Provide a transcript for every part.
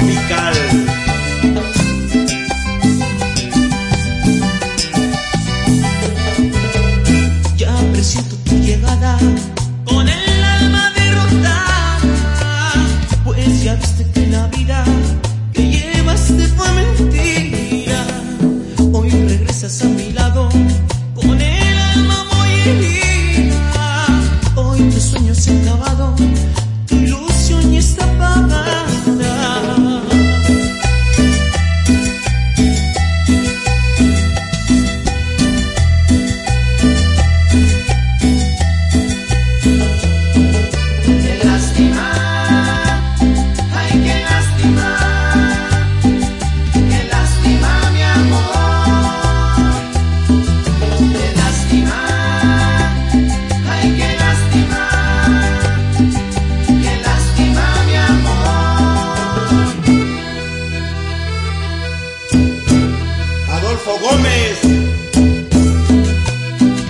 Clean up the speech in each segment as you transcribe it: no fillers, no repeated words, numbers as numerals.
tropical. Ya presiento tu llegada con el alma derrotada, pues ya viste que la vida que llevaste fue mentira. Hoy regresas a mi lado con el alma muy herida. Hoy tus sueños se han acabado, tu ilusión ya está apagada. Adolfo Gómez,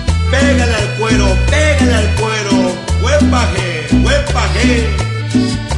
pégale al cuero, huepaje, huepaje.